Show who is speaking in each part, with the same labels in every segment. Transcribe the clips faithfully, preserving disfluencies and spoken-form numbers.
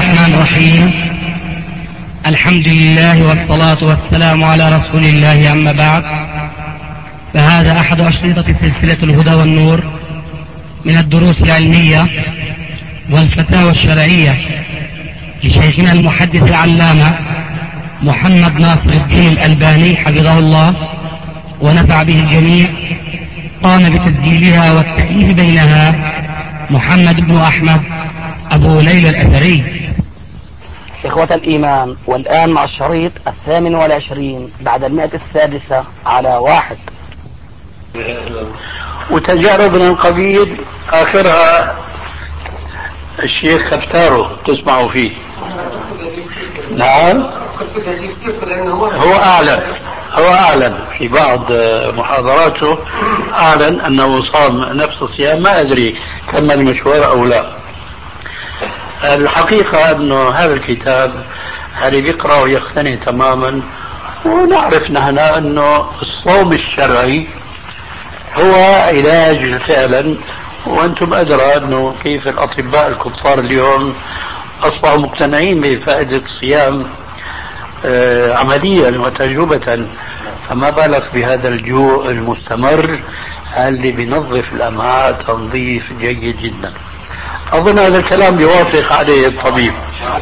Speaker 1: الرحمن الرحيم. الحمد لله والصلاة والسلام على رسول الله، أما بعد، فهذا أحد أشرطة سلسلة الهدى والنور من الدروس العلمية والفتاوى الشرعية لشيخنا المحدث العلامة محمد ناصر الدين الألباني حفظه الله ونفع به الجميع. قام بتسجيلها والتأليف بينها محمد بن أحمد أبو ليلى الأثري.
Speaker 2: إخوة الإيمان، والآن مع الشريط الثامن والعشرين بعد المئة السادسة على واحد.
Speaker 3: وتجارب من القبيل آخرها الشيخ ختاره تسمعوا فيه. نعم، هو أعلن هو أعلن في بعض محاضراته أعلن أنه صام نفس الصيام. ما أدري كمل المشوار أو لا. الحقيقة أنه هذا الكتاب اللي بيقرأ ويقتنع تماما، ونعرف نحن أنه الصوم الشرعي هو علاج فعلا. وأنتم أدرى أنه كيف الأطباء الكبار اليوم أصبحوا مقتنعين بفائدة الصيام آه عمليا وتجربة، فما بالك بهذا الجوع المستمر اللي بينظف الأمعاء تنظيف جيد جدا. أظن هذا الكلام بيوافق عليه الطبيب.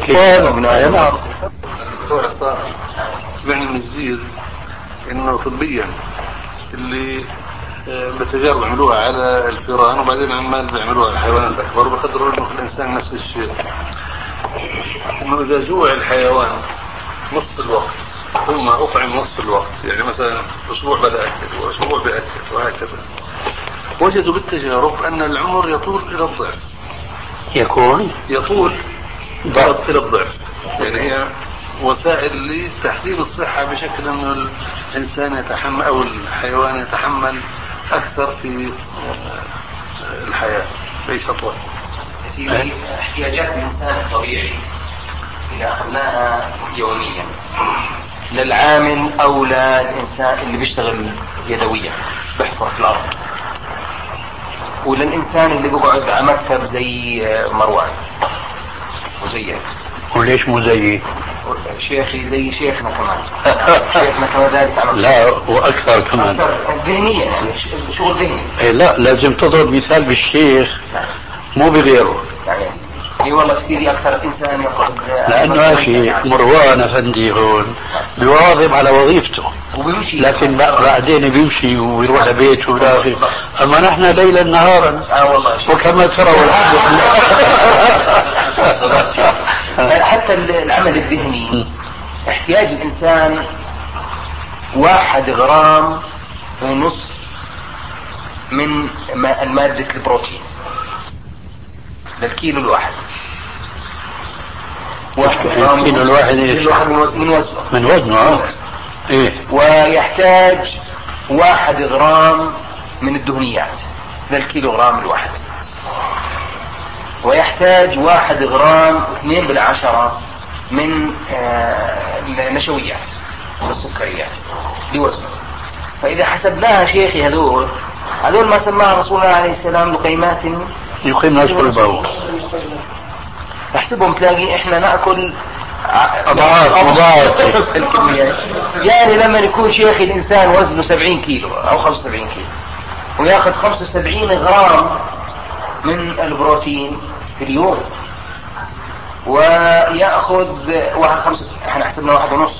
Speaker 4: دكتور صار سمعنا من الجديد إنه طبيا اللي بتجارب عملوها على الفئران وبعدين عمال بيعملوها على الحيوانات الأكبر، وبقدروا إنه في الإنسان نفس الشيء، إنه إذا جوع الحيوان نص الوقت ثم أطعم نص الوقت، يعني مثلا أسبوع بدأ أكل وأسبوع بأكل وهكذا، وجدوا بالتجارب أن العمر يطول إلى الضعف.
Speaker 3: يكون
Speaker 4: يطول إلى الضعف، يعني هي وسائل لتحسين الصحة بشكل أن الإنسان يتحمل أو الحيوان يتحمل أكثر في الحياة ليس أطول.
Speaker 5: احتياجات الإنسان الطبيعي إذا أخذناها يوميا للعامل أو للإنسان اللي بيشتغل يدويا بيحفر في الأرض، وللإنسان اللي بيقعد على مكتب زي مروان وزي
Speaker 3: وليش مو زيي
Speaker 5: شيخي زي شيخنا كمان شيخنا كمان ذلك عمل.
Speaker 3: لا وأكثر كمان
Speaker 5: ذهنيا، يعني شغل ذهني.
Speaker 3: إيه لا، لازم تضرب مثال بالشيخ مو بغيره.
Speaker 5: يعني اي والله كثير اكثر انسان يقعد،
Speaker 3: لانه اخي مروان افندي هون بيواظب على وظيفته
Speaker 5: وبيمشي، لكن
Speaker 3: بعدين بيمشي ويروح لبيته ولا اخي. اما نحن ليلا نهارا
Speaker 5: اه والله
Speaker 3: وكما ترى والحمد
Speaker 5: لله. حتى العمل الذهني احتياج الانسان واحد غرام ونص من المادة البروتين للكيلو الواحد.
Speaker 3: الكيلو الواحد
Speaker 5: من وزنه
Speaker 3: من وزنه اه ايه.
Speaker 5: ويحتاج واحد غرام من الدهنيات للكيلو غرام الواحد، ويحتاج واحد غرام اثنين بالعشرة من النشويات والسكريات لوزنه. فإذا حسبناها شيخي هذول هذول ما سماها رسول الله عليه السلام لقيمات
Speaker 3: يقيم نصف البول.
Speaker 5: احسبهم تلاقي احنا ناكل
Speaker 3: اضعاف اضعاف
Speaker 5: الكميات. يعني لما يكون شيخ الانسان وزنه سبعين كيلو او خمسة وسبعين كيلو وياخذ خمسة وسبعين غرام من البروتين في اليوم، وياخذ واحد خمسة احنا حسبنا واحد ونص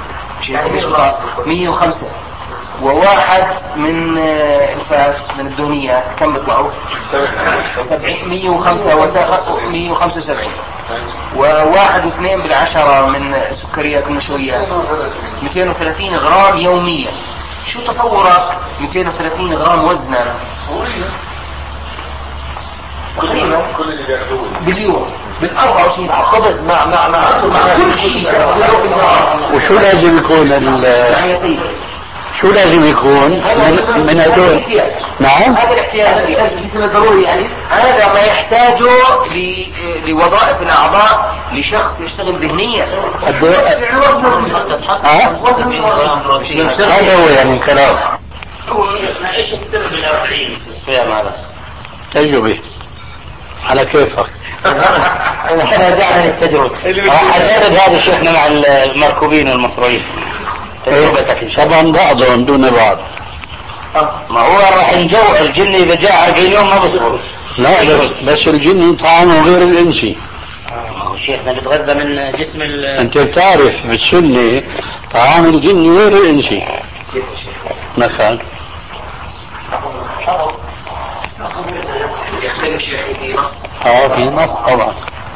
Speaker 5: مية وخمسة، وواحد من الفات من الدهنيات كم بيطلعوا؟ مية وخمسة مية وخمسة وسبعين، وواحد واثنين بالعشرة من السكريات النشويات مئتين وثلاثين غرام يوميا. شو تصورك مئتين وثلاثين غرام وزنا تقريبا باليوم بالأربعة وعشرين خبز مع مع مع كل شيء.
Speaker 3: وشو لازم يكون ال شو لازم يكون من, من هذول؟
Speaker 5: نعم، هذا الاحتياج الجسم الضروري، يعني هذا ما يحتاجه لوظائف الأعضاء لشخص يشتغل ذهنيا.
Speaker 3: هذا هو يعني كلام.
Speaker 6: ايش السر بالأربعين في الصيام هذا؟
Speaker 3: تجربة على كيفك.
Speaker 2: رجعنا للتجربة. حجرب هذا شيخنا مع المركوبين والمصروعين. تجربتك إن شاء الله.
Speaker 3: طبعا بعضهم دون بعض.
Speaker 2: ما هو راح نجوع الجن إذا جاء أربعين يوم ما بصبر.
Speaker 3: لا بس, بس الجن طعامه غير الإنسي.
Speaker 2: شيخنا بيتغذى من جسم ال
Speaker 3: أنت بتعرف بالسنة طعام الجن غير الإنسي. مثلا اه في نص طبعا.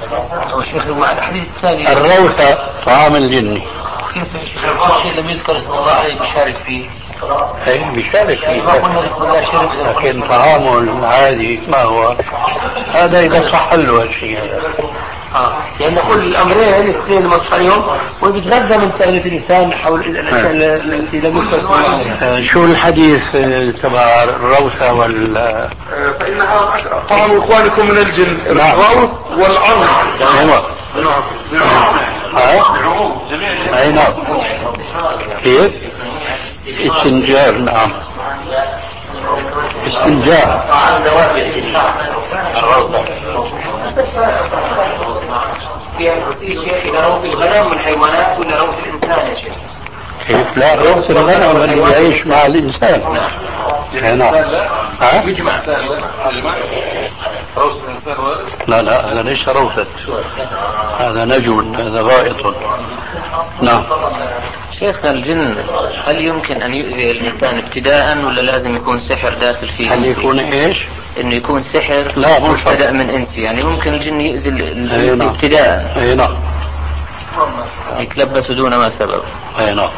Speaker 3: الروثة طعام الجن.
Speaker 5: الشيء لم يذكر اسم الله عليه بيشارك فيه.
Speaker 3: اي بيشارك فيه لكن طعامه العادي ما هو هذا اذا صح له هالشيء هذا.
Speaker 5: اه يعني كل الامرين الاثنين مصحيهم وبيتغذى من تغذية الانسان حول الاشياء التي لم يذكر اسم الله عليها.
Speaker 3: شو الحديث تبع الروثة وال
Speaker 4: فإنها طعام إخوانكم من الجن الروث والعظم.
Speaker 3: نعم أي نعم كيف استنجار. نعم استنجار
Speaker 5: في شيء إذا روث الغنم من حيوانات ولا روث الإنسان يا شيخ؟
Speaker 3: كيف لا روث الغنم اللي يعيش مع الإنسان. نعم ها؟
Speaker 4: يجمع روث الإنسان.
Speaker 3: لا لا هذا ليس روثة، هذا نجم، هذا غائط. نعم.
Speaker 5: شيخنا الجن هل يمكن أن يؤذي الإنسان ابتداء ولا لازم يكون سحر داخل فيه؟
Speaker 3: هل يكون إيش؟
Speaker 5: إنه يكون سحر
Speaker 3: لا مو
Speaker 5: مبتدأ من إنسي، يعني ممكن الجن يؤذي الإنسي ابتداء.
Speaker 3: أي نعم.
Speaker 5: يتلبس دون ما سبب.
Speaker 3: أي نعم.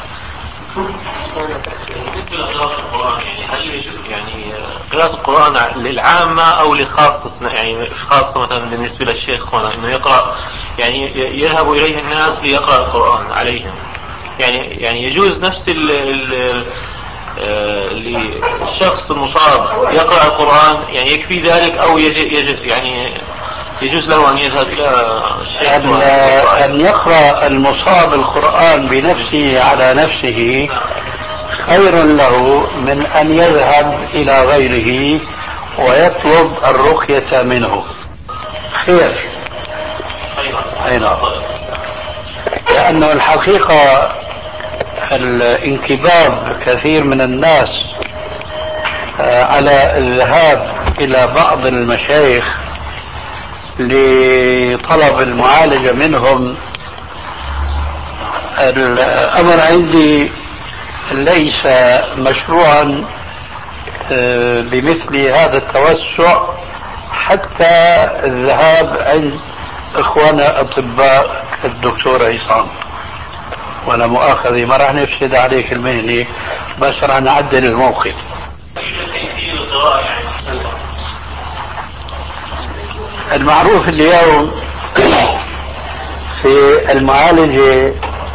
Speaker 7: هل يعني قراءة القرآن للعامة أو لخاصة، يعني خاصة مثلا بالنسبة للشيخ هنا إنه يقرأ، يعني يذهب إليه الناس ليقرأ القرآن عليهم، يعني يعني يجوز نفس ال ال للشخص المصاب يقرأ القرآن، يعني يكفي ذلك أو يجوز يعني يجوز له أن يذهب إلى الشيخ
Speaker 3: أن يقرأ المصاب القرآن بنفسه على نفسه خير له من أن يذهب إلى غيره ويطلب الرقية منه. خير. أي نعم. لأنه الحقيقة الانكباب كثير من الناس على الذهاب إلى بعض المشايخ لطلب المعالجة منهم، الأمر عندي ليس مشروعا بمثل هذا التوسع حتى الذهاب عند إخوانا أطباء الدكتور عصام. وأنا مؤاخذي ما راح نفسد عليك المهنة، بس راح نعدل الموقف. المعروف اليوم في المعالجة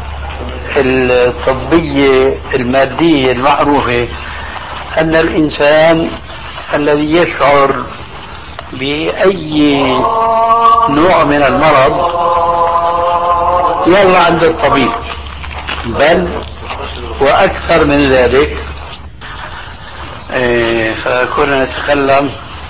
Speaker 3: الطبية المادية المعروفة أن الإنسان الذي يشعر بأي نوع من المرض يلا عند الطبيب، بل وأكثر من ذلك. فكنا نتكلم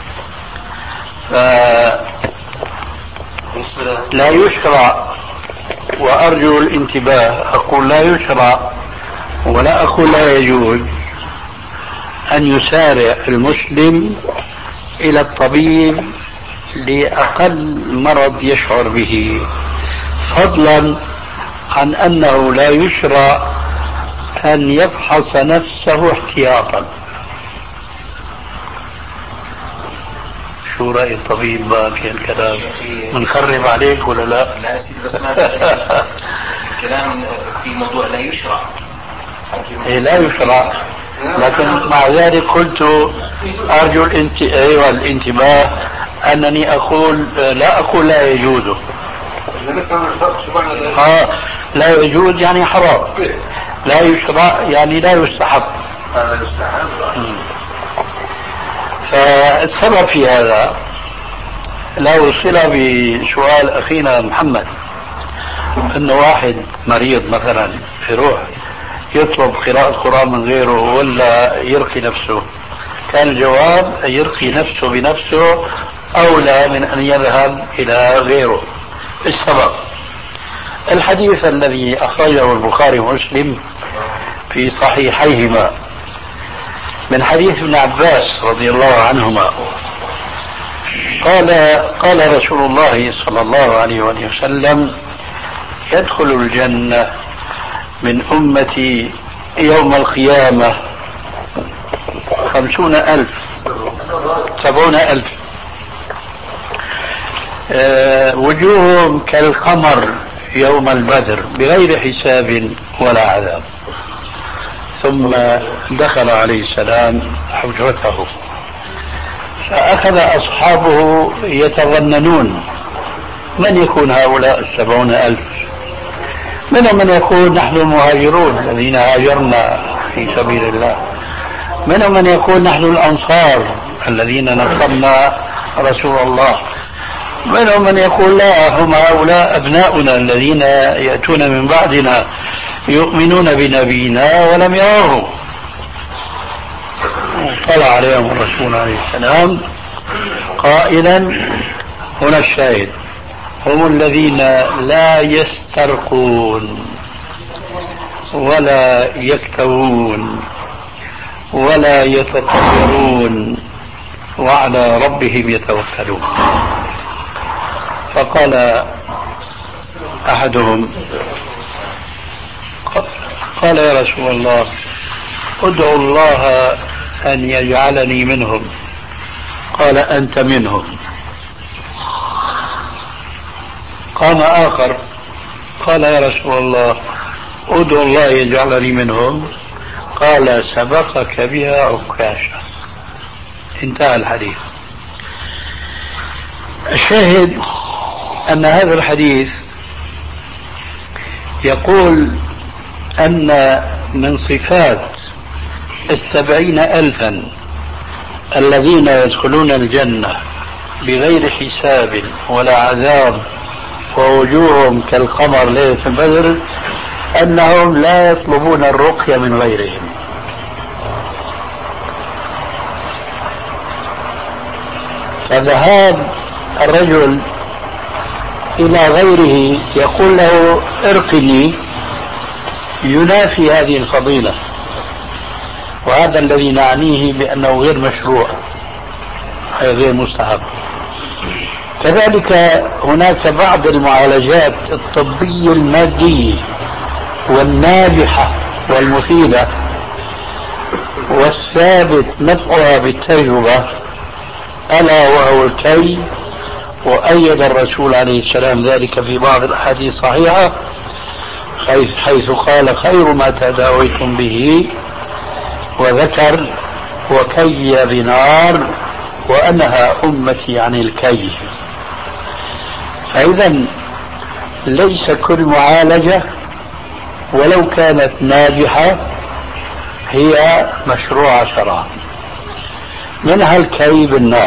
Speaker 3: لا يشرع، وأرجو الانتباه، أقول لا يشرع ولا أقول لا يجوز أن يسارع المسلم إلى الطبيب لأقل مرض يشعر به، فضلا عن أنه لا يشرع أن يفحص نفسه احتياطا. شو رأي الطبيب في الكلام؟ منخرب عليك ولا لا؟
Speaker 5: لا سيدي بس ما الكلام في موضوع لا يشرع.
Speaker 3: إيه لا يشرع، لكن مع ذلك قلت أرجو الانت... أيوة الانتباه أنني أقول لا أقول لا يجوز. آه لا يجوز يعني حرام، لا يشرع يعني لا يستحب.
Speaker 4: هذا يستحب.
Speaker 3: فالسبب في هذا له صلة بسؤال أخينا محمد، أنه واحد مريض مثلا يروح يطلب قراءة القرآن من غيره ولا يرقي نفسه، كان الجواب يرقي نفسه بنفسه أولى من أن يذهب إلى غيره. السبب. الحديث الذي أخرجه البخاري ومسلم في صحيحيهما من حديث ابن عباس رضي الله عنهما قال قال رسول الله صلى الله عليه وسلم: يدخل الجنة من أمتي يوم القيامة خمسون ألف سبعون ألف أه وجوههم كالقمر يوم البدر بغير حساب ولا عذاب. ثم دخل عليه السلام حجرته فأخذ أصحابه يتظننون من يكون هؤلاء السبعون ألف. منهم من يقول نحن المهاجرون الذين هاجرنا في سبيل الله، منهم من يقول نحن الأنصار الذين نصرنا رسول الله، منهم من يقول لا هم هؤلاء أبناؤنا الذين يأتون من بعدنا يؤمنون بنبينا ولم يروه. طلع عليهم الرسول عليه السلام قائلا: هنا الشاهد، هم الذين لا يسترقون ولا يكتوون ولا يتطيرون وعلى ربهم يتوكلون. فقال أحدهم قال: يا رسول الله ادعو الله أن يجعلني منهم. قال: أنت منهم. قام آخر قال: يا رسول الله ادعو الله يجعلني منهم. قال: سبقك بها عكاشة. انتهى الحديث. الشاهد أن هذا الحديث يقول أن من صفات السبعين ألفا الذين يدخلون الجنة بغير حساب ولا عذاب ووجوههم كالقمر ليلة البدر أنهم لا يطلبون الرقية من غيرهم. فذهاب الرجل إلى غيره يقول له ارقني ينافي هذه الفضيلة، وهذا الذي نعنيه بأنه غير مشروع أي غير مستحب. كذلك هناك بعض المعالجات الطبية المادية والناجحة والمفيدة والثابت نفعها بالتجربة، ألا وهو الكي، وأيد الرسول عليه السلام ذلك في بعض الأحاديث الصحيحة حيث قال: خير ما تداويتم به، وذكر وكي بنار وأنهى أمتي عن الكي. فإذا ليس كل معالجة ولو كانت ناجحة هي مشروعة شرعا. منها الكي بالنار،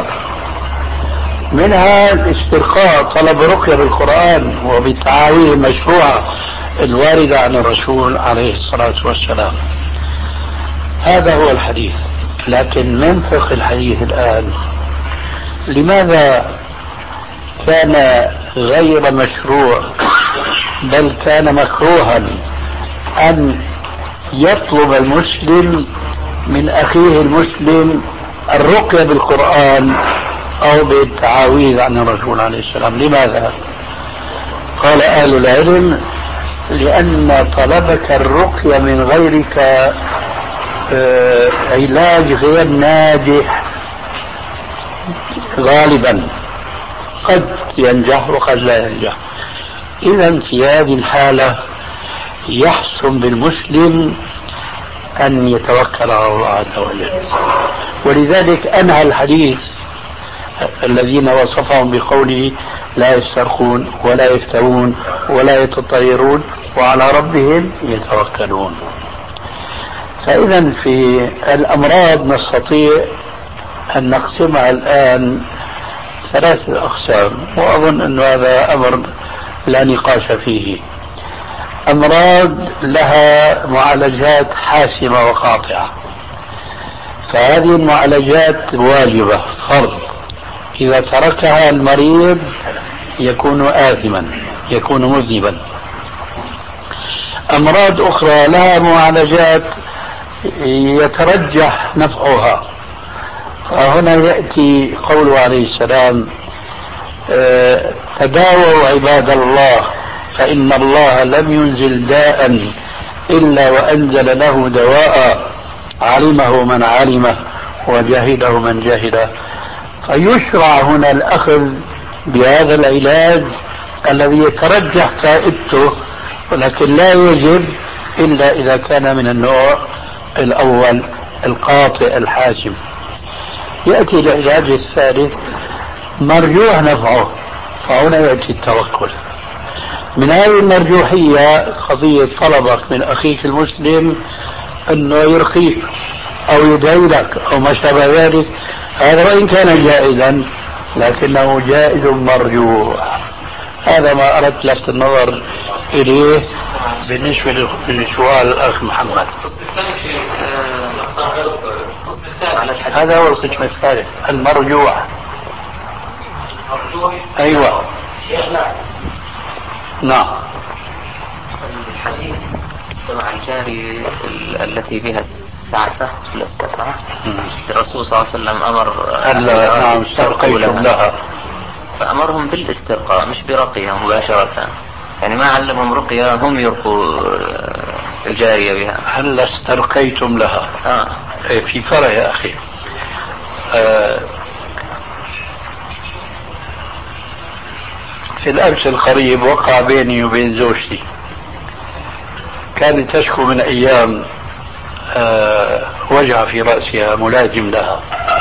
Speaker 3: منها الاسترقاء، طلب رقية بالقرآن وبالتعاويذ المشروعة الواردة عن الرسول عليه الصلاة والسلام. هذا هو الحديث. لكن من فقه الحديث الآن لماذا كان غير مشروع بل كان مكروها أن يطلب المسلم من أخيه المسلم الرقية بالقرآن أو بالتعاويذ عن الرسول عليه السلام؟ لماذا؟ قال أهل العلم: لأن طلبك الرقية من غيرك آه علاج غير ناجح غالبا، قد ينجح وقد لا ينجح. إذا في هذه الحالة يحسن بالمسلم أن يتوكل على الله عز وجل. ولذلك أنهى الحديث الذين وصفهم بقوله: لا يسترخون ولا يفترون ولا يتطيرون وعلى ربهم يتوكلون. فإذا في الأمراض نستطيع أن نقسمها الآن ثلاثة أقسام، وأظن أن هذا أمر لا نقاش فيه. أمراض لها معالجات حاسمة وقاطعة، فهذه المعالجات واجبة فرض، إذا تركها المريض يكون آثما، يكون مذنبا. أمراض أخرى لها معالجات يترجح نفعها، فهنا يأتي قوله عليه السلام: تداووا عباد الله فإن الله لم ينزل داء إلا وأنزل له دواء علمه من علمه وجهله من جهله. فيشرع هنا الأخذ بهذا العلاج الذي يترجح فائدته، ولكن لا يجب إلا إذا كان من النوع الأول القاطع الحاسم. يأتي العلاج الثالث مرجوح نفعه، فهنا يأتي التوكل. من هذه المرجوحية قضية طلبك من أخيك المسلم أنه يرقيك أو يدعي لك أو ما شابه ذلك، هذا وإن كان جائزا لكنه جائز مرجوح. هذا ما أردت لفت النظر إليه بالنسبة لسؤال الأخ محمد. هذا هو القسم الثالث المرجوح. أيوة نعم.
Speaker 5: الحديث مع الجاري التي بها السعفة والاسترقاء، الرسول صلى الله عليه وسلم أمر
Speaker 3: ألا نعم استرقيتم لها،
Speaker 5: فأمرهم بالاسترقاء مش برقيها مباشرة، يعني ما علمهم رقية هم يرقوا الجارية بها.
Speaker 3: هل استرقيتم لها؟
Speaker 5: آه.
Speaker 3: في فرق يا أخي. آه في الأمس القريب وقع بيني وبين زوجتي، كانت تشكو من أيام آه وجع في رأسها ملازم لها.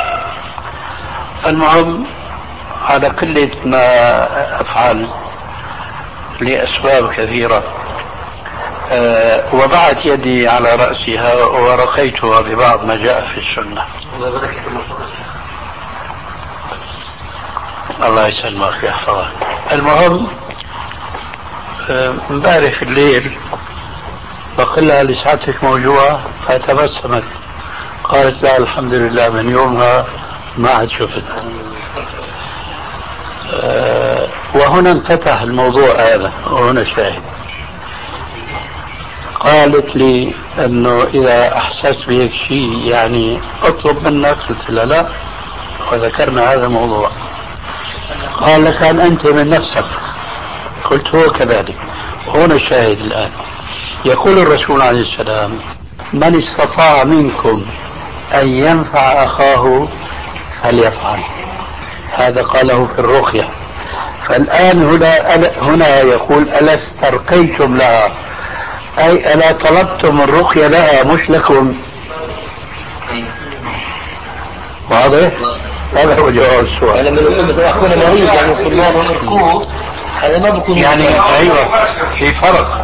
Speaker 3: المهم على قلة ما أفعل لأسباب كثيرة أه وضعت يدي على رأسها ورقيتها ببعض ما جاء في السنة. الله يسلمك ويحفظك. المهم امبارح أه الليل بقول لها لسعادتك موجوعة؟ فتبسمت قالت لا الحمد لله من يومها ما عاد شفت. أه وهنا انفتح الموضوع هذا، وهنا شاهد. قالت لي انه اذا احسست بهيك شيء يعني اطلب منك، قلت لها لا، وذكرنا هذا الموضوع. قال لك ان انت من نفسك، قلت هو كذلك. وهنا الشاهد الان. يقول الرسول عليه السلام: من استطاع منكم ان ينفع اخاه فليفعل. هذا قاله في الرقية. فالآن هنا هنا يقول ألا استرقيتم لها، أي ألا طلبتم الرقية لها مش لكم. واضح؟ هذا هو جواب السؤال.
Speaker 5: لما يكون مريض يعني كلنا نركوه هذا ما بيكون
Speaker 3: يعني أيوة في فرق.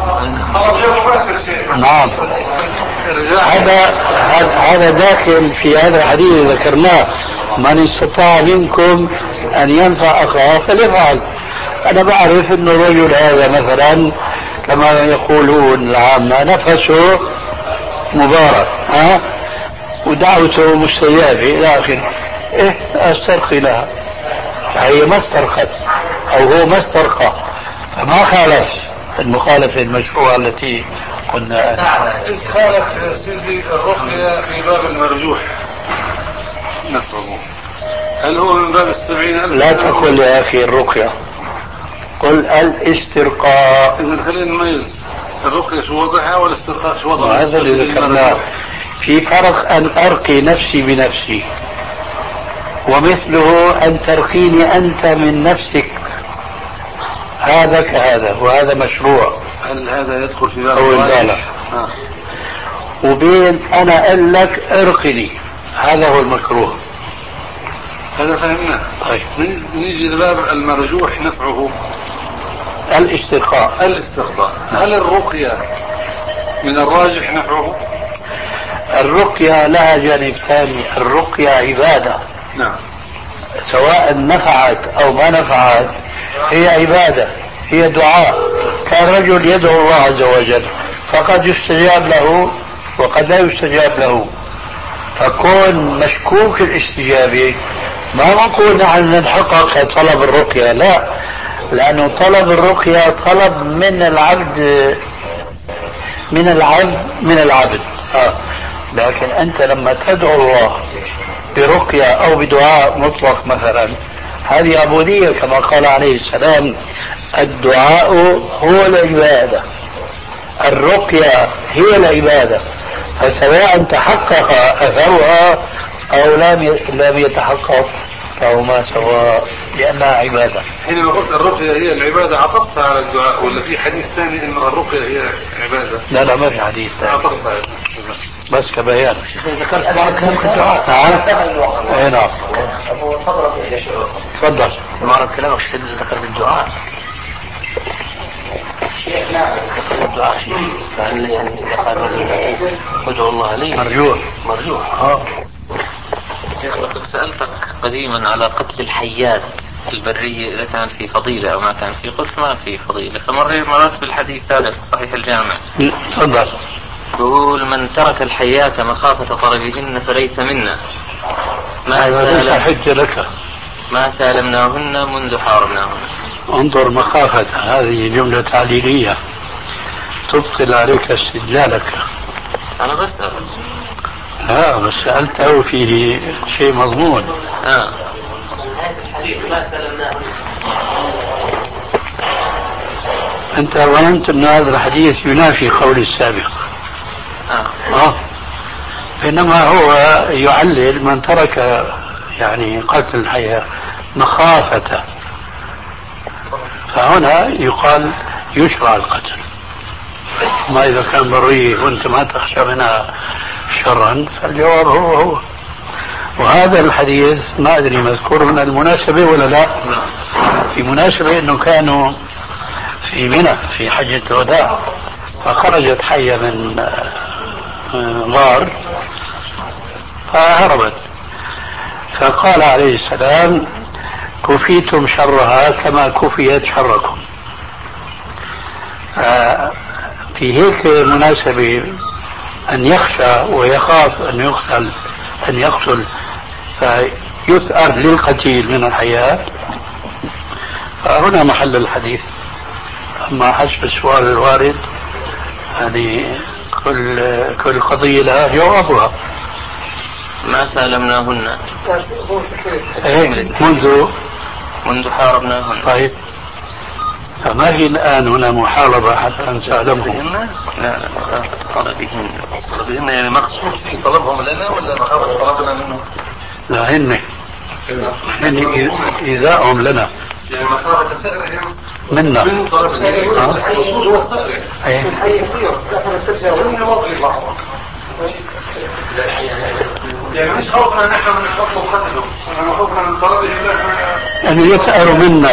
Speaker 3: نعم. هذا هذا داخل في هذا الحديث ذكرناه: من استطاع منكم أن ينفع أخاه فليفعل. أنا بعرف أن الرجل هذا مثلا كما يقولون العامة نفسه مبارك، ها، ودعوته مستجابة إلى آخره. إيه أسترخي لها، فهي ما استرخت أو هو ما استرخى، فما خالف المخالفة المشروعة التي قلنا.
Speaker 4: خالف سيدي الرقية في باب المرجوح نفهمه. هل هو من باب السبعين؟
Speaker 3: لا تقل يا أخي الرقية، قل الاسترقاء.
Speaker 4: إذا خلينا نميز الرقية شو وضعها والاسترقاء شو وضعها.
Speaker 3: هذا اللي ذكرناه. في فرق أن أرقي نفسي بنفسي، ومثله أن ترقيني أنت من نفسك، هذا كهذا، وهذا مشروع.
Speaker 4: هل هذا يدخل في باب
Speaker 3: الراجح؟
Speaker 4: آه.
Speaker 3: وبين أنا أقول لك ارقني، هذا هو المكروه.
Speaker 4: هذا فهمناه.
Speaker 3: طيب
Speaker 4: نيجي لباب المرجوح نفعه
Speaker 3: الاسترخاء.
Speaker 4: الاسترخاء. هل الرقية من الراجح نفعه؟
Speaker 3: الرقية لها جانب ثاني، الرقية عبادة.
Speaker 4: نعم.
Speaker 3: سواء نفعت أو ما نفعت هي عبادة، هي دعاء. كان رجل يدعو الله عز وجل فقد يستجاب له وقد لا يستجاب له، فكون مشكوك الاستجابة ما نقول نحن نتحقق طلب الرقية، لا، لأنه طلب الرقية طلب من العبد من العبد من العبد آه. لكن أنت لما تدعو الله برقية أو بدعاء مطلق مثلا هذه عبودية كما قال عليه السلام الدعاء هو العبادة الرقية هي العبادة فسواء تحقق أثرها أو لم لم يتحقق فهما سواء لأنها عبادة.
Speaker 4: حينما قلت الرقية هي العبادة عطفتها على الدعاء ولا في حديث ثاني إنه الرقية هي عبادة؟
Speaker 3: لا لا ما في حديث ثاني بس كبيان.
Speaker 2: ذكرت الدعاء.
Speaker 3: نعم. اي نعم. تفضل.
Speaker 2: مرة كلامك ذكرت الدعاء. الدعاء شيء فهل يعني قالوا ادعوا الله لي
Speaker 3: مرجوع
Speaker 2: مرجوع. اه
Speaker 7: شيخ لقد سألتك قديما على قتل الحيات البرية إذا كان في فضيلة أو ما كان في، قلت ما في فضيلة، فمريت مرات بالحديث هذا في صحيح الجامع.
Speaker 3: تفضل.
Speaker 7: يقول من ترك الحيات مخافة طلبهن فليس منا.
Speaker 3: ما ليس حجة لك.
Speaker 7: ما سالمناهن منذ حاربناهن.
Speaker 3: انظر مخافة هذه جملة تعليلية تبطل عليك استدلالك.
Speaker 7: أنا بسأل.
Speaker 3: لا بس سألته فيه شيء مضمون.
Speaker 7: آه.
Speaker 3: أنت ظننت أن هذا الحديث ينافي قول السابق.
Speaker 7: آه.
Speaker 3: آه. إنما هو يعلل من ترك يعني قتل الحياة مخافة، فهنا يقال يشرع القتل. ما إذا كان بريه وأنت ما تخشى منها شرا فالجواب هو هو. وهذا الحديث ما أدري مذكور من المناسبة ولا لا. في مناسبة أنه كانوا في منى في حجة الوداع فخرجت حية من غار فهربت، فقال عليه السلام كفيتم شرها كما كفيت شركم. في هيك مناسبة أن يخشى ويخاف أن يقتل أن يقتل فيثأر للقتيل من الحياة، فهنا محل الحديث. أما حسب السؤال الوارد يعني كل كل قضية لها جوابها.
Speaker 7: ما سالمناهن.
Speaker 3: إيه منذ
Speaker 7: منذ حاربناهن.
Speaker 3: طيب فما هي الآن هنا محاربة حتى أن سألمهم؟
Speaker 7: لا لا طلبهن.
Speaker 4: طلبهن يعني مقصود في طلبهم لنا ولا مخافة طلبنا منهم؟
Speaker 3: لا هن هن إيذاءهم لنا
Speaker 4: يعني مخافة سائرهم
Speaker 3: منا.
Speaker 4: من طلبنا. الرسول هو السائر. يعني مش خوفنا نحن من نطلب قتلهم، إنما خوفنا من طلبهم
Speaker 3: أن يسألوا منا.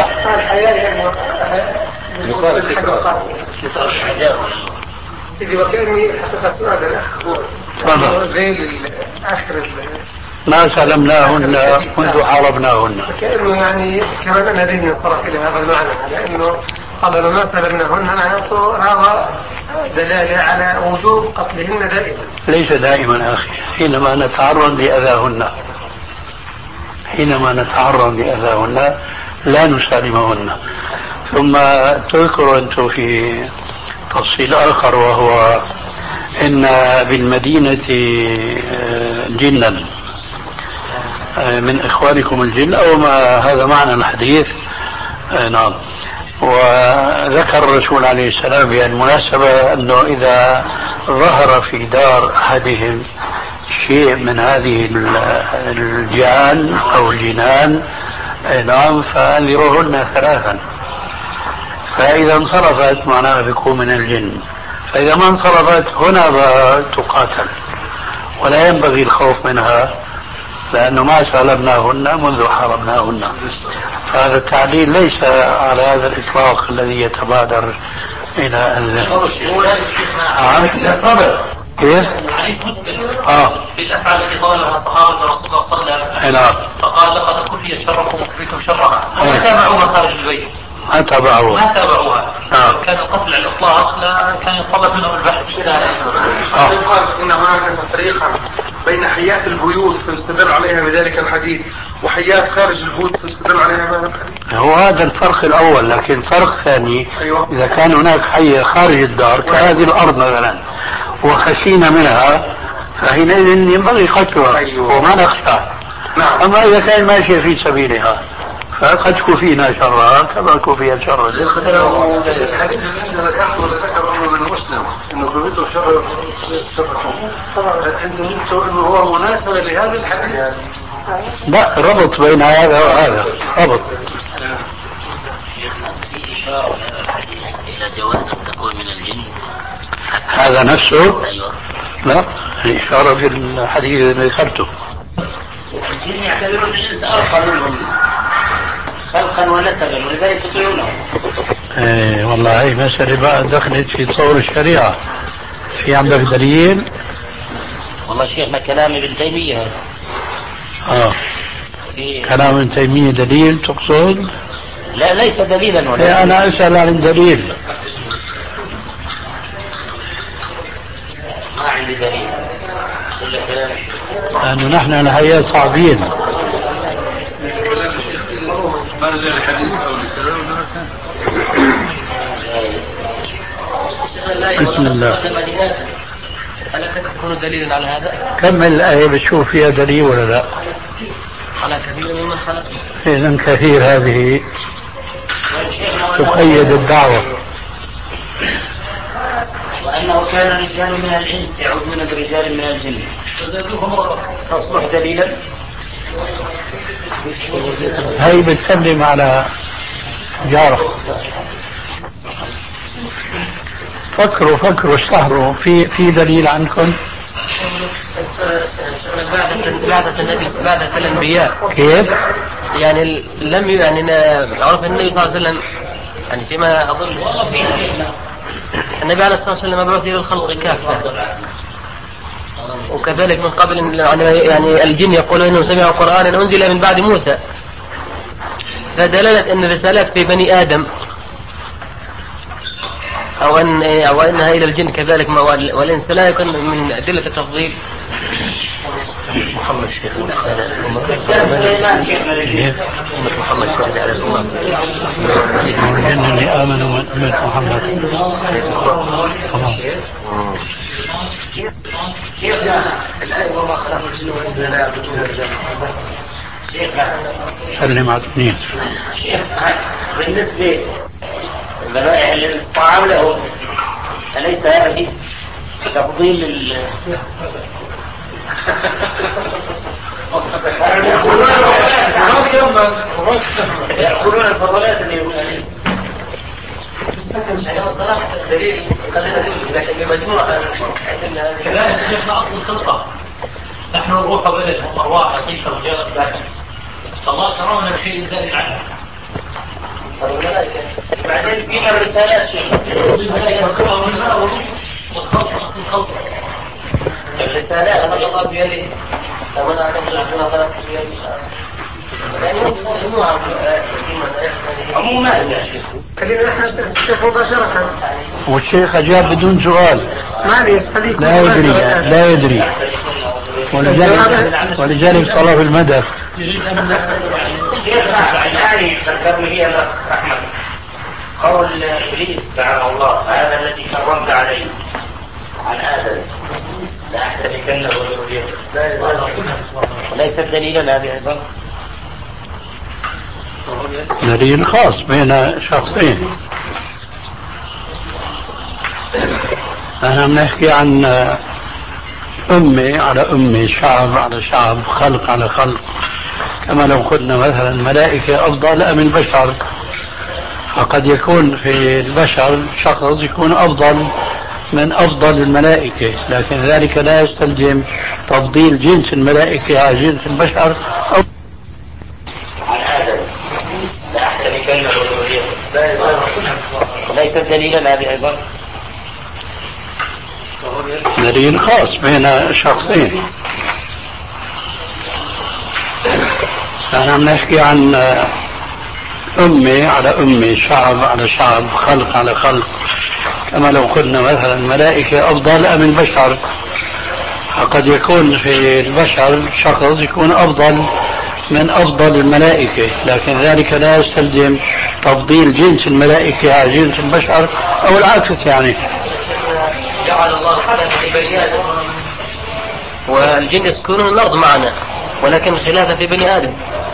Speaker 8: إذا وكأني حقيقة سؤال الأخ زي آخر
Speaker 3: ما سلمناهن منذ حاربناهن.
Speaker 8: كأنه يعني كما أنا ذهني انصرف إلى هذا المعنى على أنه قال ما سلمناهن معناته هذا دلالة على وجوب قتلهن دائما.
Speaker 3: ليس دائما أخي، حينما نتعرض لأذاهن حينما نتعرض لأذاهن لا نسالمهن. ثم تذكر أنت في تفصيل آخر وهو إن بالمدينة جنا من إخوانكم الجن أو ما هذا معنى الحديث. نعم. وذكر الرسول عليه السلام بالمناسبة أنه إذا ظهر في دار أحدهم شيء من هذه الجان أو الجنان نعم فأنذروهن ثلاثا، فإذا انصرفت معناها بيكون من الجن، فإذا ما انصرفت هنا تقاتل ولا ينبغي الخوف منها لأنه ما سالمناهن منذ حاربناهن. فهذا التعليل ليس على هذا الإطلاق الذي يتبادر إلى الذهن. كيف؟ اه
Speaker 7: في الافعال التي قالها الصحابه رسول الله صلى الله عليه وسلم فقال لقد كفيت شركم وكفيتم شرها وما تابعوها خارج البيت.
Speaker 3: ما تابعوها
Speaker 7: ما تابعوها. آه. كان القتل على الاطلاق لا كان يطلب منهم البحث.
Speaker 8: آه. يقال ان هناك تفريقا بين حيات البيوت فيستدل عليها بذلك الحديث وحيات خارج البيوت تستدل عليها ما
Speaker 3: هو هذا الفرق الأول، لكن فرق ثاني
Speaker 8: أيوة.
Speaker 3: إذا كان هناك حية خارج الدار كهذه الأرض مثلا وخشينا منها فحينئذ ينبغي قتلها. أيوة. وما نخشى. نعم. أما إذا كان ماشية في سبيلها فقد كفينا شرها كما كفي شر
Speaker 8: الحديث اللي عندنا ذكرت ولا ذكر أمر من مسلم إنه كفيته شر شركم طبعا أنتم قلتوا إنه هو مناسب لهذا الحديث.
Speaker 3: لا ربط بين هذا وهذا ربط.
Speaker 6: إشارة إلى جواز التقوى من الجن
Speaker 3: هذا نفسه؟
Speaker 6: أيوة.
Speaker 3: لا إشارة في الحديث اللي ذكرته.
Speaker 6: الجن يعتبرون الإنس أرقى منهم خلقا ونسبا ولذلك يطيعونه.
Speaker 3: ايه والله هي مسألة بقى دخلت في تصور الشريعة. في عندك دليل؟
Speaker 6: والله شيخنا كلام ابن تيمية هذا.
Speaker 3: اه كلام ابن تيمية دليل تقصد؟
Speaker 6: لا ليس دليلا ولا
Speaker 3: ايه انا اسأل عن دليل.
Speaker 6: ما عندي دليل إلا كلام.
Speaker 3: لأنه نحن الحقيقة صعبين. بسم الله.
Speaker 5: ألا تكون دليلا على هذا؟
Speaker 3: كمل الآية بتشوف فيها دليل ولا لا؟
Speaker 5: على كثير ممن خلق.
Speaker 3: إذن كثير هذه تقيد الدعوة.
Speaker 6: وأنه كان رجال من الإنس يعودون برجال من الجن تصبح دليلا.
Speaker 3: هاي بتسلم على جارة. فكروا فكروا اشتهروا في في دليل عنكم؟
Speaker 5: بعثة النبي بعثة الأنبياء
Speaker 3: كيف؟
Speaker 5: يعني لم يعني عرف النبي صلى الله عليه وسلم يعني فيما أظن النبي عليه الصلاة والسلام مبعوث إلى الخلق كافة. وكذلك من قبل يعني الجن يقولون إنه سمعوا قرآنا أنزل من بعد موسى. فدلالة أن الرسالات في بني آدم أو أن أو أنها إلى الجن كذلك والإنس لا يكون من أدلة التفضيل.
Speaker 7: محمد شيخ أمة محمد شهد على الأمم
Speaker 3: الجن اللي آمنوا من أمة محمد.
Speaker 6: الآية وما خلق الجن والإنس لا يعبدون الرجال.
Speaker 3: سلم على الاثنين.
Speaker 6: بالنسبة ذبائح للطعام له أليس هذه تفضيل لل يأكلون الفضلات اللي يقول عليه دليل لكن بمجموعة
Speaker 7: كذلك شيخنا أصل الخلقة نحن الروح وبدنهم أرواح حقيقة وجاءت ذاك الله ترون شيء زائد عنه.
Speaker 6: بعدين فيها الرسالات الرسالات الله بيده أولا أعلم عموما
Speaker 8: الشيخ مباشرة.
Speaker 3: والشيخ أجاب بدون سؤال. لا يدري لا يدري ولذلك ولذلك طلب المدد.
Speaker 6: يعني ذكرني هي رحمة قول إبليس تعالى الله هذا الذي حرمت عليه عن آدم لا أحتركنه وذريته ليس دليلا هذه أيضا
Speaker 3: دليل خاص بين شخصين. أنا بنحكي عن أمة على أمة شعب على شعب خلق على خلق. كما لو قلنا مثلا ملائكة أفضل أم البشر فقد يكون في البشر شخص يكون أفضل من أفضل الملائكة لكن ذلك لا يستلزم تفضيل جنس الملائكة على جنس البشر أو
Speaker 6: عن آدم لا أحتركنه وذريته ليس دليلا هذه أيضا
Speaker 3: دليل خاص بين شخصين. أنا بنحكي عن أمة على أمة شعب على شعب خلق على خلق. كما لو قلنا مثلا ملائكة أفضل أم البشر فقد يكون في البشر شخص يكون أفضل من أفضل الملائكة، لكن ذلك لا يستلزم تفضيل جنس الملائكة على جنس البشر أو العكس. يعني
Speaker 5: جعل الله خلافة في بني آدم، والجن يسكنون الأرض معنا ولكن خلافة في بني آدم.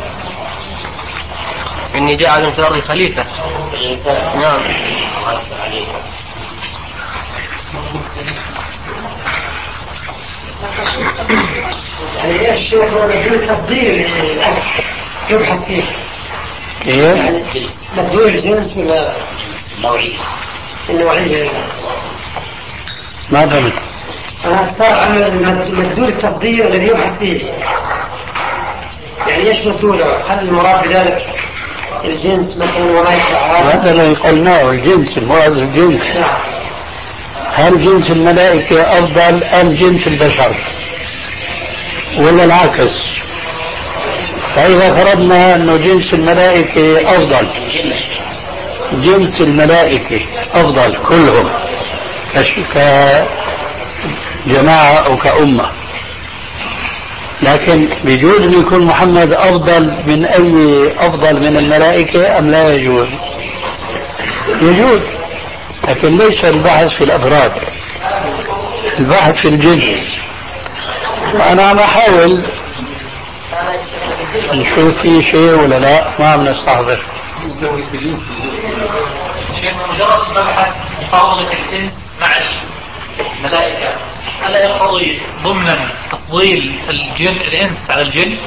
Speaker 5: إني جاعل في الأرض خليفة الإنسان. نعم.
Speaker 8: يعني يا الشيخ هو مدلول تفضيل يبحث فيه
Speaker 3: إيه؟
Speaker 8: مدلول الجنس ولا
Speaker 6: نوعية
Speaker 8: النوعية؟
Speaker 3: ما فهمت.
Speaker 8: أنا صار على مدلول التفضيل الذي يبحث فيه، يعني ايش مدلوله؟ هل المراد بذلك الجنس مثلا وما يتبع
Speaker 3: هذا اللي قلناه الجنس، المراد الجنس. هل جنس الملائكة أفضل أم جنس البشر ولا العكس؟ فإذا فرضنا أنه جنس الملائكة أفضل، جنس الملائكة أفضل كلهم كجماعة أو كأمة، لكن بيجوز أن يكون محمد أفضل من أي أفضل من الملائكة أم لا يجوز؟ يجوز، لكن ليس البحث في الأفراد، البحث في الجنس. وأنا عم أحاول نشوف في شيء ولا لا، ما عم نستحضر.
Speaker 7: شيخ مجرد مبحث مفاضلة الإنس مع الملائكة ألا يقتضي ضمنا تفضيل الجن الإنس على الجن؟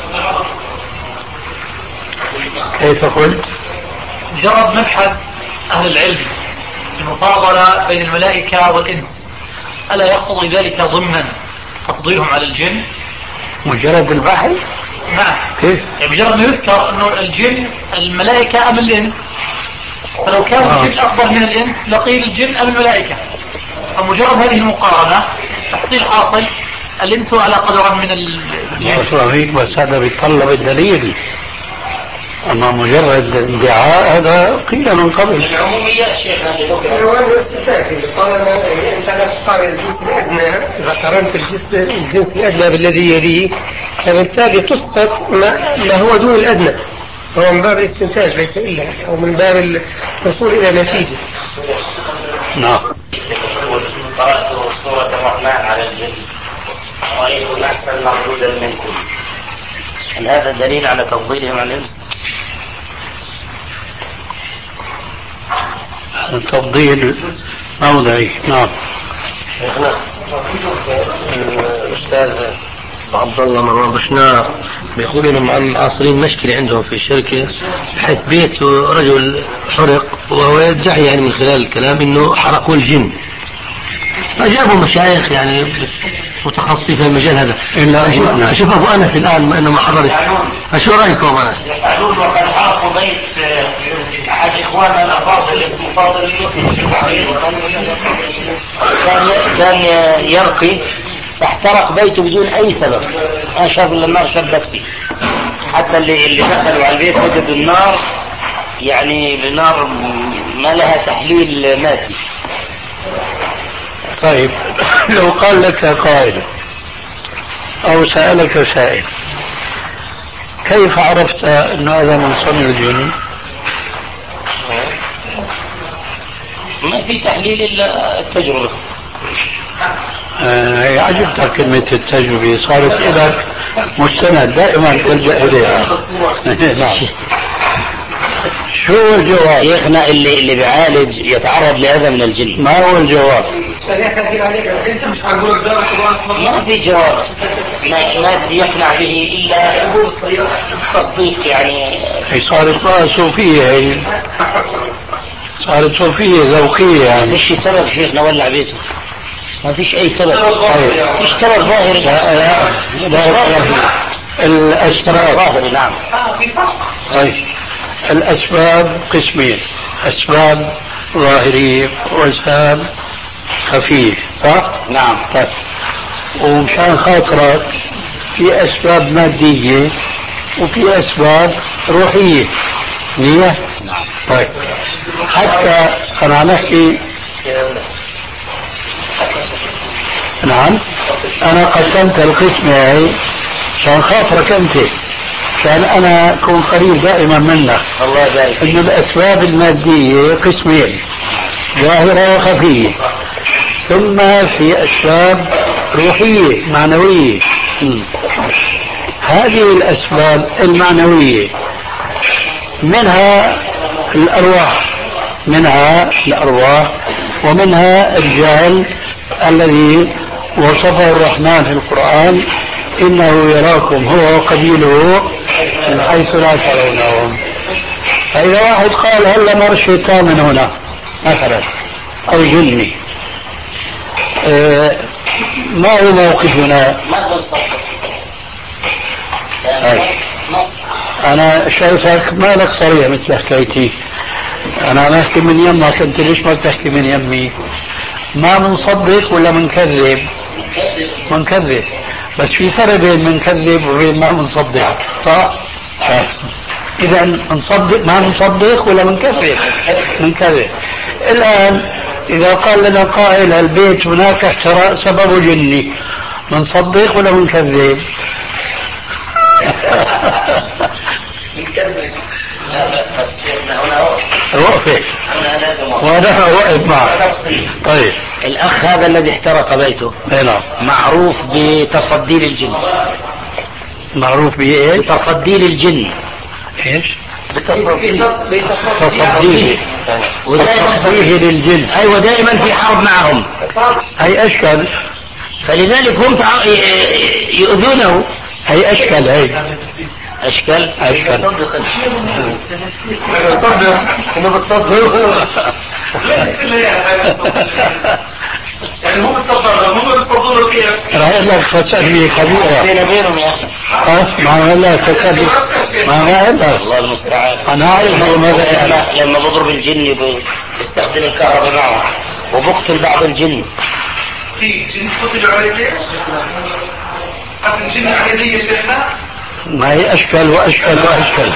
Speaker 3: كيف قلت؟
Speaker 7: مجرد مبحث أهل العلم المفاضلة بين الملائكة والإنس ألا يقتضي ذلك ضمنا تفضيلهم على الجن؟
Speaker 3: مجرد البحث؟
Speaker 7: نعم.
Speaker 3: كيف؟
Speaker 7: يعني مجرد ما يذكر أنه الجن الملائكة أم الإنس، فلو كان
Speaker 3: آه.
Speaker 7: الجن أفضل من الإنس لقيل الجن أم الملائكة، فمجرد هذه المقارنة تحصيل حاصل الإنس على قدر من الجن.
Speaker 3: بس هذا بيتطلب الدليل، أما مجرد ادعاء هذا قيل من قبل.
Speaker 6: العمومية شيخنا
Speaker 8: طالما أنت لا تقارن الجنس الأدنى، إذا قارنت الجنس الجنس الأدنى بالذي يليه فبالتالي تسقط ما, ما هو دون الأدنى، هو من باب الاستنتاج ليس إلا، أو من باب الوصول إلى نتيجة.
Speaker 3: نعم.
Speaker 6: قرأت سورة الرحمن على الجن رأيت أحسن مردودا منكم، هل هذا دليل على تفضيلهم على الإنس؟
Speaker 3: تفضيل موضعي. نعم.
Speaker 5: احنا الاستاذ عبد الله مروان بشناق بيقول انهم عن عاصرين مشكله عندهم في الشركه، بحيث بيت رجل حرق وهو يدعي يعني من خلال الكلام انه حرقوا الجن، فجابوا مشايخ يعني متخصصين في المجال هذا. إلا شوف ابو انس الان انه ما حضرش، فشو رايكم انس؟
Speaker 6: يقولون وقد حرقوا بيت احد اخواننا الافاضل اسمه فاضل يوسف، كان يرقي فاحترق بيته بدون اي سبب، انا شاف ان النار شبت فيه، حتى اللي اللي دخلوا على البيت وجدوا النار يعني بنار ما لها تحليل مادي.
Speaker 3: طيب لو قال لك قائل أو سألك سائل كيف عرفت أن هذا من صنع الجن؟
Speaker 6: ما في تحليل إلا التجربة.
Speaker 3: آه يعجبك كلمة التجربة، صارت لك مستند دائما تلجأ إليها. نعم. شو الجواب؟
Speaker 6: شيخنا اللي اللي بيعالج يتعرض لأذى من الجن.
Speaker 3: ما هو الجواب؟
Speaker 6: ما في جواب ما ما يقنع به إلا تصديق يعني.
Speaker 3: هي صارت بقى صوفية، هي صارت صوفية ذوقية يعني.
Speaker 6: ما فيش سبب شيخنا ولع بيته، ما فيش أي سبب.
Speaker 3: طيب.
Speaker 6: فيش سبب ظاهري.
Speaker 3: لا لا لا الأسباب
Speaker 6: ظاهري. نعم.
Speaker 3: طيب الأسباب قسمين، أسباب ظاهرية وأسباب خفية، صح؟
Speaker 6: نعم.
Speaker 3: طيب ومشان خاطرك في أسباب مادية وفي أسباب روحية. نية؟
Speaker 6: نعم.
Speaker 3: طيب حتى أنا عم أحكي. نعم أنا قسمت القسمة هاي عشان خاطرك أنت، عشان أنا أكون قريب دائما منك.
Speaker 6: الله يبارك فيك.
Speaker 3: إنه الأسباب المادية قسمين، ظاهرة وخفية، ثم في أسباب روحية معنوية. هذه الأسباب المعنوية منها الأرواح منها الأرواح ومنها الجهل الذي وصفه الرحمن في القرآن إنه يراكم هو وقبيله من حيث لا ترونهم. فإذا واحد قال هلا مر شيطان من هنا مثلا أو جني، اه ما هو موقفنا؟ أنا شايفك مالك صريح مثل حكايتي، أنا بحكي من يمك، أنت ليش ما بتحكي من يمي؟ ما منصدق ولا منكذب؟ منكذب، بس في فرق بين منكذب وبين ما منصدق، صح؟ إذا نصدق ما نصدق ولا منكذب؟ منكذب. الآن إذا قال لنا قائل البيت هناك احتراق سببه جني، منصدق ولا منكذب؟ وقفة وانا واقف معك. طيب
Speaker 6: الأخ هذا الذي احترق بيته
Speaker 3: هنا
Speaker 6: معروف بتصدي للجن.
Speaker 3: معروف بإيه؟
Speaker 6: بتصدي للجن.
Speaker 3: ايش؟
Speaker 6: بتصديه
Speaker 3: وتصديه للجن.
Speaker 6: أيوة دائما في حرب معهم.
Speaker 3: هي أشكال،
Speaker 6: فلذلك هم يؤذونه.
Speaker 3: هي أشكال هي
Speaker 6: أشكال
Speaker 3: أشكال
Speaker 4: يعني هم بتصدر هم بيفضلوا كيف؟
Speaker 3: راح يقول لك فساد خبيرة
Speaker 6: بين بينهم يا أخي.
Speaker 3: ما قال لك فساد، ما قال لك.
Speaker 6: الله المستعان.
Speaker 3: أنا أعرف ماذا يعني.
Speaker 6: لما بضرب الجن بيستخدم الكهرباء معه وبقتل بعض الجن.
Speaker 4: في جن قتلوا على ليش؟ قتل جن على ليش احنا؟
Speaker 3: ما هي أشكال وأشكال وأشكال.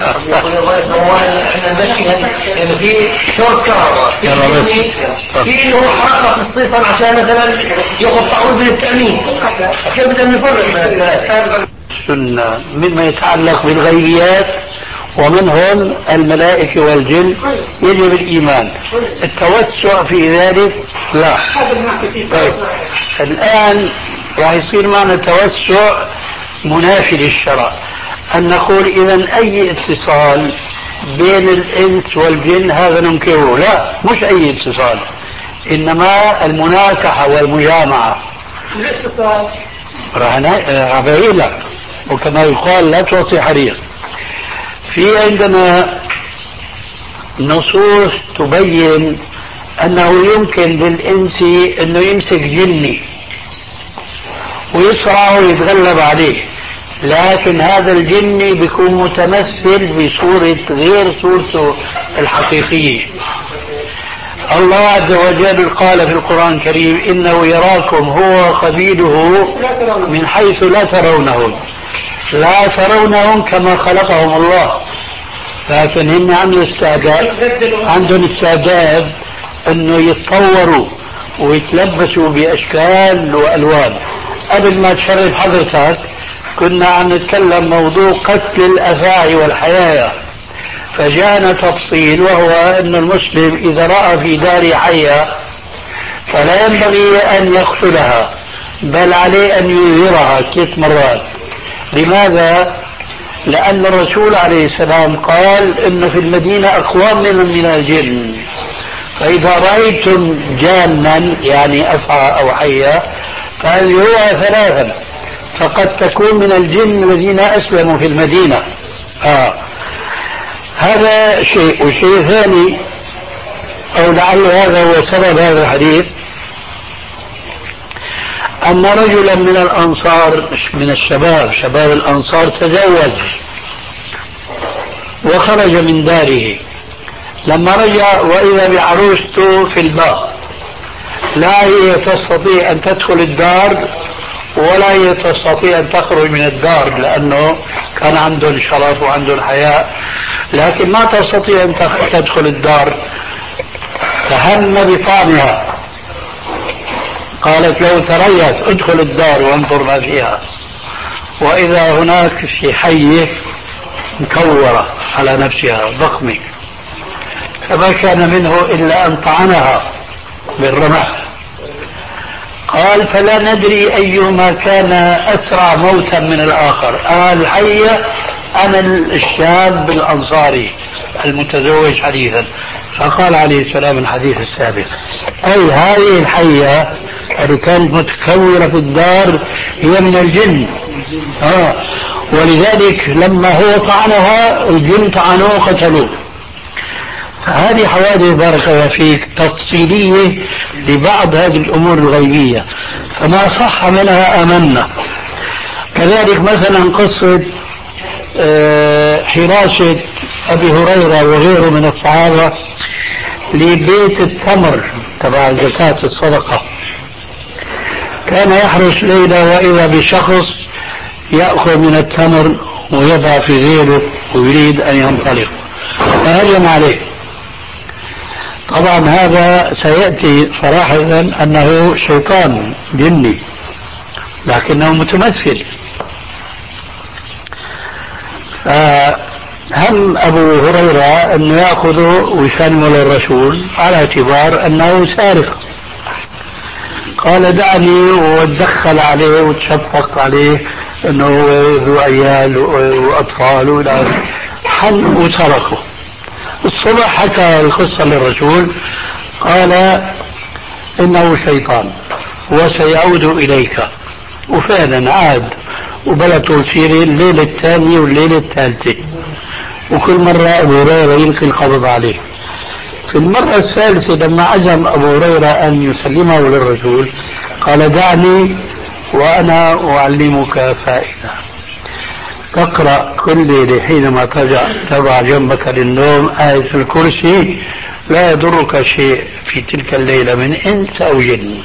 Speaker 8: احنا نمشي يعني في شورت كهرباء، في انه حركه في الصيف عشان مثلا يقطعون بالتامين، عشان بدنا نفرق بين الثلاث.
Speaker 3: السنة مما يتعلق بالغيبيات ومنهم الملائكة والجن يجب الإيمان. التوسع في ذلك لا. طيب الآن راح يصير معنا توسع منافي للشرع، أن نقول إذن أي اتصال بين الإنس والجن هذا ننكره. لا، مش أي اتصال، إنما المناكحة والمجامعة.
Speaker 8: الاتصال
Speaker 3: راح أبين لك، وكما يقال لا تعطي حريق. في عندنا نصوص تبين أنه يمكن للإنس أنه يمسك جني ويسرع ويتغلب عليه، لكن هذا الجني بيكون متمثل بصورة غير صورته الحقيقية. الله عز وجل قال في القرآن الكريم إنه يراكم هو قبيله من حيث لا ترونهم. لا ترونهم كما خلقهم الله، لكن هم عندهم استعداد عندهم استعداد انه يتطوروا ويتلبسوا باشكال والوان. قبل ما تشرف حضرتك كنا عم نتكلم موضوع قتل الافاعي والحيايا، فجاءنا تفصيل وهو ان المسلم اذا راى في دار حيه فلا ينبغي ان يقتلها، بل عليه ان ينذرها ثلاث مرات. لماذا؟ لأن الرسول عليه السلام قال إن في المدينة أقوام من الجن، فإذا رأيتم جانا يعني أفعى أو حية فأذروها ثلاثا، فقد تكون من الجن الذين أسلموا في المدينة. آه. هذا شيء. وشيء ثاني، أو لعل هذا هو سبب هذا الحديث، أن رجلا من الأنصار من الشباب شباب الأنصار تزوج وخرج من داره. لما رجع وإذا بعروسته في الباب، لا هي تستطيع أن تدخل الدار ولا هي تستطيع أن تخرج من الدار، لأنه كان عندهم شرف وعندهم حياء، لكن ما تستطيع أن تدخل الدار. تهم بطعمها، قالت لو تريت ادخل الدار وانظر ما فيها، وإذا هناك في حيه مكورة على نفسها ضخمة، فما كان منه إلا أن طعنها بالرمح. قال فلا ندري أيهما كان أسرع موتا من الآخر، أنا الحية أنا الشاب الأنصاري المتزوج حديثا. فقال عليه السلام الحديث السابق أي هذه الحية اللي كانت متكورة في الدار هي من الجن، آه ولذلك لما هو طعنها الجن طعنوه قتلوه. فهذه حوادث بارك الله فيك تفصيلية لبعض هذه الأمور الغيبية، فما صح منها آمنا. كذلك مثلا قصة حراسة أبي هريرة وغيره من الصحابة لبيت التمر تبع زكاة الصدقة، كان يحرس ليلة وإذا بشخص يأخذ من التمر ويضع في ذيله ويريد أن ينطلق فهجم عليه. طبعا هذا سيأتي صراحة أنه شيطان جني لكنه متمثل. فهم أبو هريرة أنه يأخذه ويسلمه للرسول على اعتبار أنه سارق. قال دعني واتدخل عليه وتشفق عليه أنه ذو عيال وأطفال ولا حل وتركه. الصبح حكى القصة للرسول قال إنه شيطان وسيعود إليك، وفعلا عاد وبلغوا سيري الليلة الثانية والليلة الثالثة، وكل مرة أبو هريرة يلقي القبض عليه. في المرة الثالثة لما عزم أبو هريرة أن يسلمه للرسول قال دعني وأنا أعلمك فائدة، تقرأ كل ليلة حينما تضع جنبك للنوم آية الكرسي لا يضرك شيء في تلك الليلة من إنس أو جن.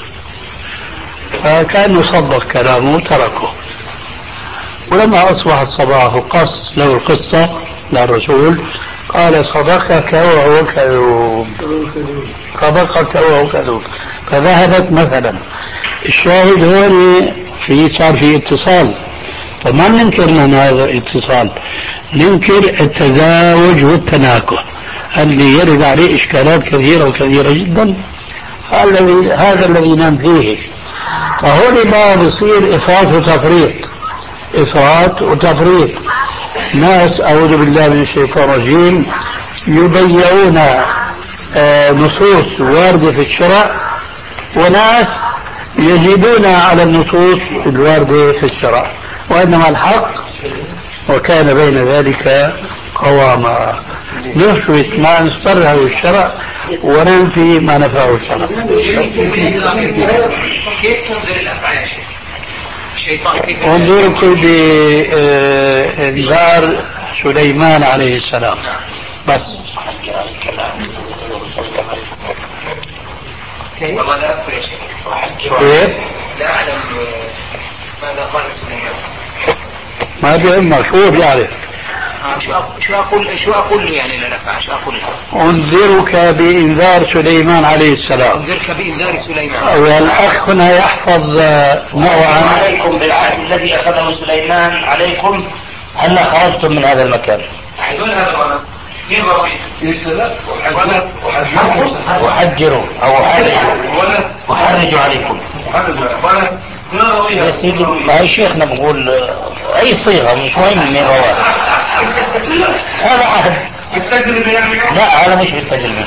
Speaker 3: فكان يصدق كلامه تركه. ولما أصبح الصباح وقص له القصة للرسول قال صدقك وهو كذوب، صدقك وهو كذوب. فذهبت مثلا. الشاهد هون في صار في اتصال، فما ننكر من هذا الاتصال، ننكر التزاوج والتناكح اللي يرد عليه إشكالات كثيرة وكثيرة جدا. هذا الذي ننفيه. فهون ما بصير إفراط وتفريط، إفراط وتفريط. ناس أعوذ بالله من الشيطان الرجيم يضيعون آه نصوص واردة في الشرع، وناس يزيدون على النصوص الواردة في الشرع، وإنما الحق وكان بين ذلك قواما. نثبت ما نستره الشرع وننفي ما نفعه الشرع.
Speaker 5: كيف تنظر الأفعال يا شيخ؟
Speaker 3: انظرك بإنذار سليمان عليه السلام بس.
Speaker 5: كيف؟ والله لا أذكر يا شيخ.
Speaker 3: كيف؟
Speaker 5: لا أعلم ماذا قال سليمان.
Speaker 3: ما بيهمك شو بيعرف.
Speaker 5: شو شو أقول شو أقول له يعني لا نفع شو أقول له؟
Speaker 3: أنذرك بإنذار سليمان عليه السلام.
Speaker 5: أنذرك بإنذار سليمان.
Speaker 3: والأخ هنا يحفظ نوعا.
Speaker 6: عليكم بالعهد الذي أخذه سليمان عليكم هلا خرجتم من هذا المكان.
Speaker 5: عايزون هذا الولد. مين ربي؟
Speaker 6: وحجروا أو وحرجوا عليكم. يا سيدي ما شيخنا بقول أي صيغة مش مهم من رواه. هذا عهد.
Speaker 5: بالتجربة يعني؟
Speaker 6: لا هذا مش بالتجربة.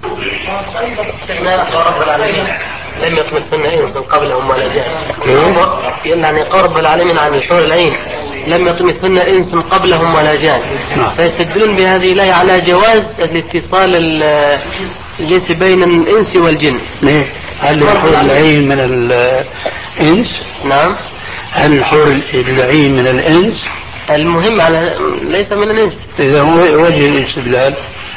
Speaker 5: رب العالمين لم يطمثن إنس قبلهم ولا جان. يعني قرب العالمين عن الحور العين لم يطمثن إنس قبلهم ولا جان. فيستدلون بهذه الآية على جواز الاتصال الجنس بين الإنس والجن.
Speaker 3: ليه؟ هل الحور العين من الإنس؟
Speaker 5: نعم.
Speaker 3: هل الحور العين من الإنس؟
Speaker 5: المهم على ليس من الإنس.
Speaker 3: إذا هو وجه الاستدلال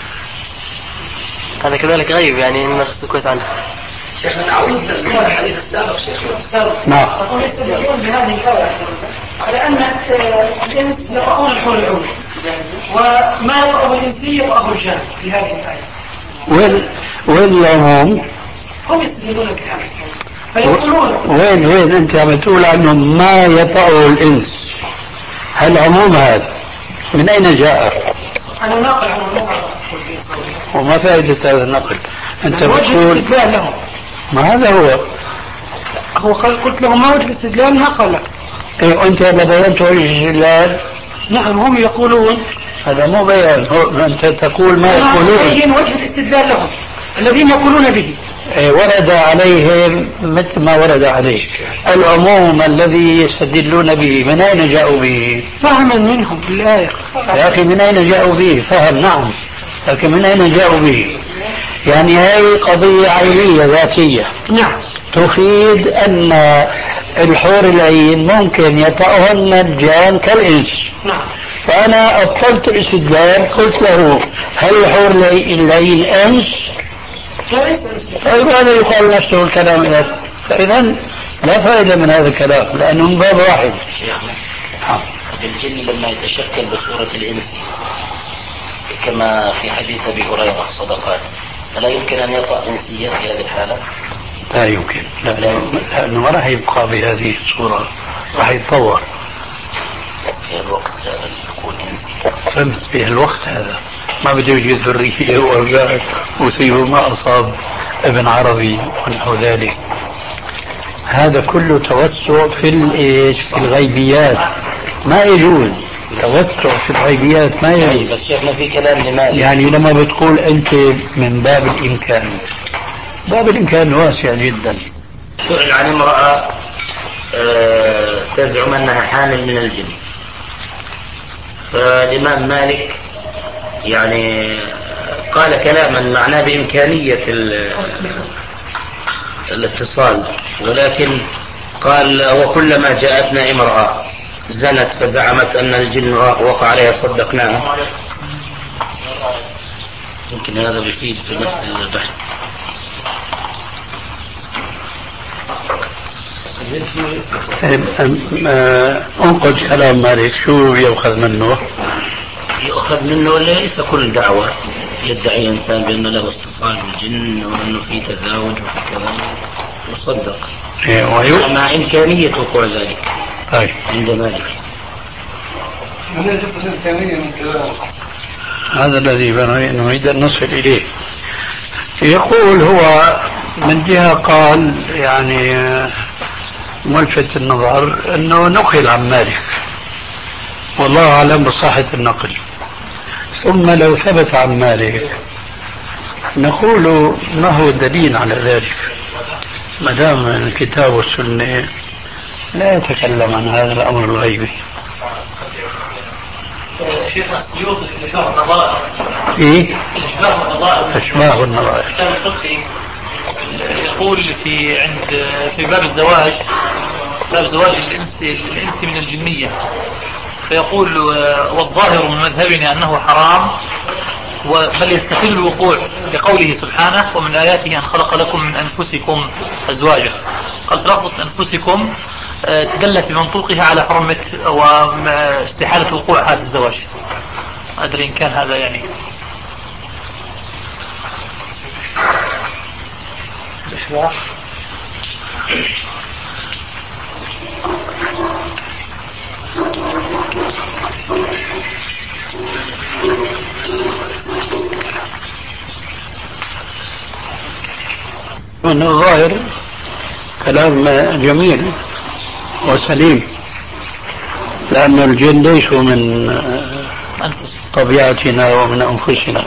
Speaker 5: هذا كذلك غيب يعني نفس السكوت عنه.
Speaker 8: شيخنا نعود الحديث السابق شيخنا.
Speaker 3: نعم.
Speaker 9: يستدلون بهذه الآية على أن الإنس يقرؤون الحور العين وما يقرأه الإنسي يقرأه الجان في هذه الآية.
Speaker 3: وين وين العموم؟
Speaker 9: هم يستدلون بهذا فيقولون
Speaker 3: وين وين أنت عم تقول عنه ما يطأه الإنس؟ هل عموم هذا؟ من أين جاء؟
Speaker 9: أنا ناقل عن الموقع.
Speaker 3: وما فائدة هذا النقل؟ أنت
Speaker 9: وجه
Speaker 3: بتقول
Speaker 9: الاستدلال لهم.
Speaker 3: ما هذا هو.
Speaker 9: هو قلت لهم ما وجه الاستدلال نقل.
Speaker 3: إيه وأنت هذا بينت وجه الاستدلال؟
Speaker 9: نعم هم يقولون.
Speaker 3: هذا مو بيان، هو أنت تقول ما يقولون.
Speaker 9: بين وجه الاستدلال لهم الذين يقولون به.
Speaker 3: إيه ورد عليهم مثل ما ورد عليك العموم الذي يستدلون به، من أين جاءوا به؟
Speaker 9: فهما منهم بالآية.
Speaker 3: يا أخي من أين جاءوا به؟ فهم نعم، لكن من أين جاءوا به؟ يعني هذه قضية عينية ذاتية.
Speaker 9: نعم.
Speaker 3: تفيد أن الحور العين ممكن يطأهن الجان كالإنس.
Speaker 9: نعم.
Speaker 3: فأنا أبطلت الاستدلال، قلت له هل الحور العين أنس؟ طيب هذا يقال نفسه الكلام إذا فإذا لا فائدة من هذا الكلام لأنه من باب واحد.
Speaker 6: الجن لما يتشكل بصورة الإنس كما في حديث أبي هريرة صدقات، فلا يمكن أن يطأ إنسيا في هذه الحالة؟
Speaker 3: لا يمكن، لا لا لأنه ما راح يبقى بهذه الصورة، راح يتطور.
Speaker 6: في الوقت هذا يكون إنسي.
Speaker 3: فهمت؟ في الوقت هذا ما بده يوجد ذرية وأولاد ويصيبوا ما أصاب ابن عربي ونحو ذلك. هذا كله توسع في الإيش؟ في الغيبيات، ما يجوز توسع في الغيبيات، ما يجوز.
Speaker 6: بس شيخنا في كلام لماذا؟
Speaker 3: يعني لما بتقول أنت من باب الإمكان، باب الإمكان واسع جدا.
Speaker 6: سئل عن امرأة أه تزعم أنها حامل من الجن، فالإمام مالك يعني قال كلاما معناه بإمكانية الاتصال، ولكن قال وكلما جاءتنا امرأة زنت فزعمت أن الجن وقع عليها صدقناها. يمكن هذا بيفيد في نفس البحث.
Speaker 3: انقذ كلام مالك، شو يؤخذ منه؟
Speaker 6: يؤخذ منه ليس كل دعوة يدعي إنسان بأنه له اتصال بالجن وأنه في تزاوج وفي كذا يصدق، مع إمكانية وقوع ذلك.
Speaker 3: أي.
Speaker 6: عند مالك.
Speaker 3: هذا الذي نريد أن نصل إليه. يقول هو من جهة قال يعني ملفت النظر أنه نقل عن مالك، والله أعلم بصحة النقل. ثم لو ثبت عن مالك نقول ما هو الدليل على ذلك؟ ما دام الكتاب والسنة لا يتكلم عن هذا الأمر الغيبي.
Speaker 7: شيخنا السيوط الإشباه والنظائر.
Speaker 3: إيه؟
Speaker 7: الإشباه والنظائر.
Speaker 3: الإشباه والنظائر.
Speaker 7: الكتاب الفقهي يقول في عند في باب الزواج، باب زواج الإنس الإنس من الجنية، فيقول والظاهر من مذهبنا أنه حرام، بل يستحيل الوقوع لقوله سبحانه ومن آياته أن خلق لكم من أنفسكم أزواجا. قال لفظة أنفسكم دلت بمنطوقها على حرمة واستحالة وقوع هذا الزواج. أدري إن كان هذا يعني
Speaker 3: من الظاهر كلام جميل وسليم، لأن الجن ليسوا من طبيعتنا ومن أنفسنا.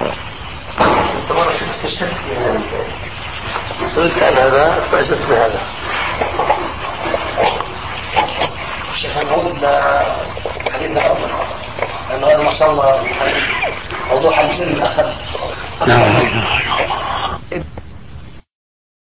Speaker 5: كان هذا فأجد بهذا. شيخ نعود لحديثنا قبل لأنه هذا ما شاء الله موضوع الجن أخذ.
Speaker 3: نعم.